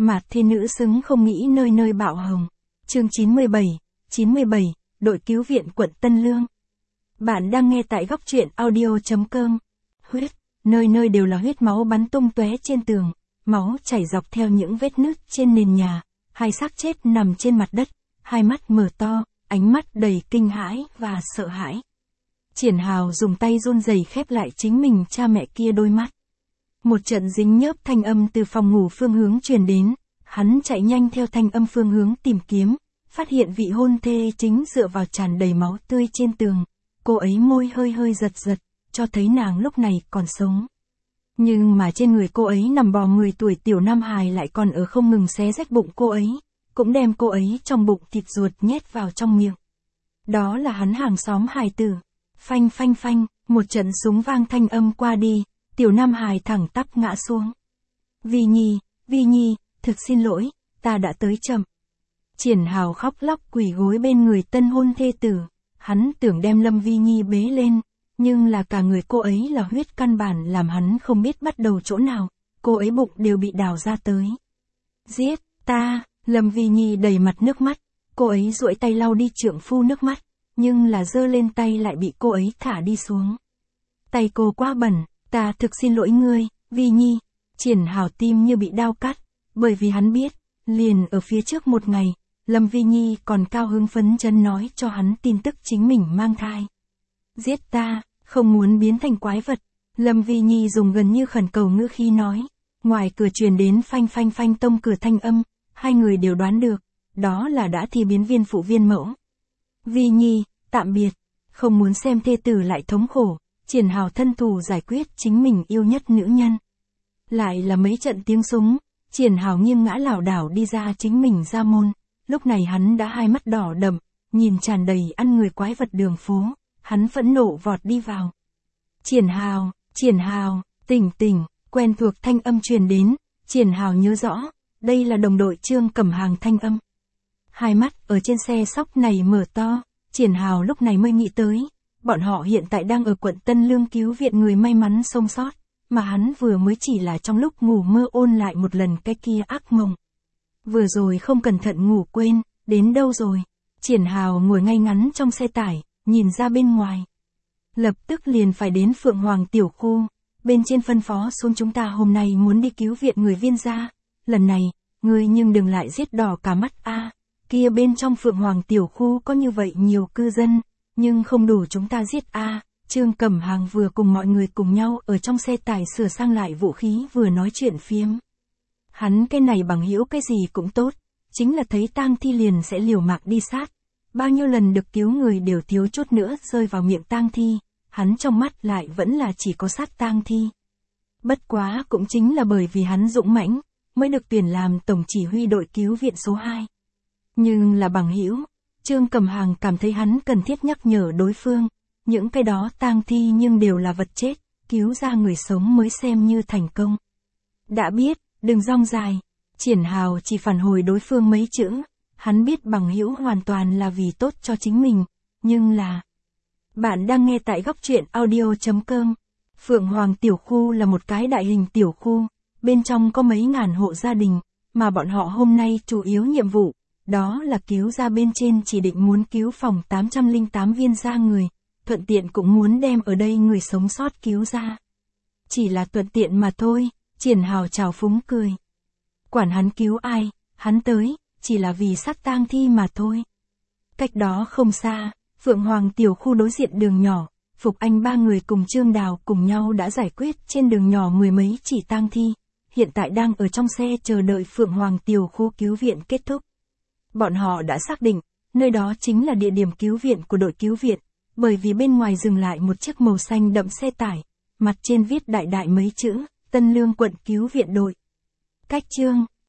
Mạt thiên nữ xứng không nghĩ nơi nơi bạo hồng. Chương 97, đội cứu viện quận Tân Lương. Bạn đang nghe tại góc truyện audio.com. Huyết, nơi nơi đều là huyết, máu bắn tung tóe trên tường, máu chảy dọc theo những vết nứt trên nền nhà, hai xác chết nằm trên mặt đất, hai mắt mở to, ánh mắt đầy kinh hãi và sợ hãi. Triển Hào dùng tay run rẩy khép lại chính mình cha mẹ kia đôi mắt. Một trận dính nhớp thanh âm từ phòng ngủ phương hướng truyền đến, hắn chạy nhanh theo thanh âm phương hướng tìm kiếm, phát hiện vị hôn thê chính dựa vào tràn đầy máu tươi trên tường, cô ấy môi hơi hơi giật giật, cho thấy nàng lúc này còn sống. Nhưng mà trên người cô ấy nằm bò 10 tuổi tiểu nam hài lại còn ở không ngừng xé rách bụng cô ấy, cũng đem cô ấy trong bụng thịt ruột nhét vào trong miệng. Đó là hắn hàng xóm hài tử. Phanh phanh phanh, một trận súng vang thanh âm qua đi, tiểu nam hài thẳng tắp ngã xuống. Vi Nhi, thực xin lỗi, ta đã tới chậm. Triển Hào khóc lóc quỳ gối bên người tân hôn thê tử, hắn tưởng đem Lâm Vi Nhi bế lên, nhưng là cả người cô ấy là huyết, căn bản làm hắn không biết bắt đầu chỗ nào, cô ấy bụng đều bị đào ra tới. Giết ta, Lâm Vi Nhi đầy mặt nước mắt, cô ấy duỗi tay lau đi trượng phu nước mắt, nhưng là giơ lên tay lại bị cô ấy thả đi xuống. Tay cô quá bẩn, ta thực xin lỗi ngươi, Vi Nhi. Triển Hào tim như bị đao cắt, bởi vì hắn biết, liền ở phía trước một ngày, Lâm Vi Nhi còn cao hứng phấn chấn nói cho hắn tin tức chính mình mang thai. Giết ta, không muốn biến thành quái vật. Lâm Vi Nhi dùng gần như khẩn cầu ngữ khí nói. Ngoài cửa truyền đến phanh phanh phanh tông cửa thanh âm, hai người đều đoán được, đó là đã thi biến viên phụ viên mẫu. Vi Nhi, tạm biệt, không muốn xem thê tử lại thống khổ, Triển Hào thân thù giải quyết chính mình yêu nhất nữ nhân. Lại là mấy trận tiếng súng, Triển Hào nghiêng ngã lảo đảo đi ra chính mình ra môn, lúc này hắn đã hai mắt đỏ đậm, nhìn tràn đầy ăn người quái vật đường phố, hắn phẫn nộ vọt đi vào. Triển Hào, tỉnh, quen thuộc thanh âm truyền đến, Triển Hào nhớ rõ, đây là đồng đội Trương Cẩm Hàng thanh âm. Hai mắt ở trên xe sóc này mở to, Triển Hào lúc này mới nghĩ tới, bọn họ hiện tại đang ở quận Tân Lương cứu viện người may mắn sống sót, mà hắn vừa mới chỉ là trong lúc ngủ mơ ôn lại một lần cái kia ác mộng. Vừa rồi không cẩn thận ngủ quên, đến đâu rồi? Triển Hào ngồi ngay ngắn trong xe tải, nhìn ra bên ngoài. Lập tức liền phải đến Phượng Hoàng tiểu khu, bên trên phân phó xuống chúng ta hôm nay muốn đi cứu viện người Viên gia, lần này, ngươi nhưng đừng lại giết đỏ cả mắt a. Kia bên trong Phượng Hoàng tiểu khu có như vậy nhiều cư dân, nhưng không đủ chúng ta giết a. Trương Cẩm Hàng vừa cùng mọi người cùng nhau ở trong xe tải sửa sang lại vũ khí vừa nói chuyện phiếm. Hắn cái này bằng hữu cái gì cũng tốt, chính là thấy tang thi liền sẽ liều mạng đi sát. Bao nhiêu lần được cứu người đều thiếu chút nữa rơi vào miệng tang thi, hắn trong mắt lại vẫn là chỉ có sát tang thi. Bất quá cũng chính là bởi vì hắn dũng mãnh, mới được tuyển làm tổng chỉ huy đội cứu viện số 2. Nhưng là bằng hữu, Trương Cẩm Hàng cảm thấy hắn cần thiết nhắc nhở đối phương, những cái đó tang thi nhưng đều là vật chết, cứu ra người sống mới xem như thành công. Đã biết, đừng rong dài. Triển Hào chỉ phản hồi đối phương mấy chữ, hắn biết bằng hữu hoàn toàn là vì tốt cho chính mình, nhưng là... Bạn đang nghe tại góc truyện audio.com. Phượng Hoàng tiểu khu là một cái đại hình tiểu khu, bên trong có mấy ngàn hộ gia đình, mà bọn họ hôm nay chủ yếu nhiệm vụ, đó là cứu ra bên trên chỉ định muốn cứu phòng 808 viên gia người, thuận tiện cũng muốn đem ở đây người sống sót cứu ra. Chỉ là thuận tiện mà thôi, Triển Hào trào phúng cười. Quản hắn cứu ai, hắn tới, chỉ là vì sát tang thi mà thôi. Cách đó không xa, Phượng Hoàng tiểu khu đối diện đường nhỏ, Phục Anh ba người cùng Trương Đào cùng nhau đã giải quyết trên đường nhỏ mười mấy chỉ tang thi, hiện tại đang ở trong xe chờ đợi Phượng Hoàng tiểu khu cứu viện kết thúc. Bọn họ đã xác định, nơi đó chính là địa điểm cứu viện của đội cứu viện, bởi vì bên ngoài dừng lại một chiếc màu xanh đậm xe tải, mặt trên viết đại đại mấy chữ, Tân Lương quận cứu viện đội. Cách Trương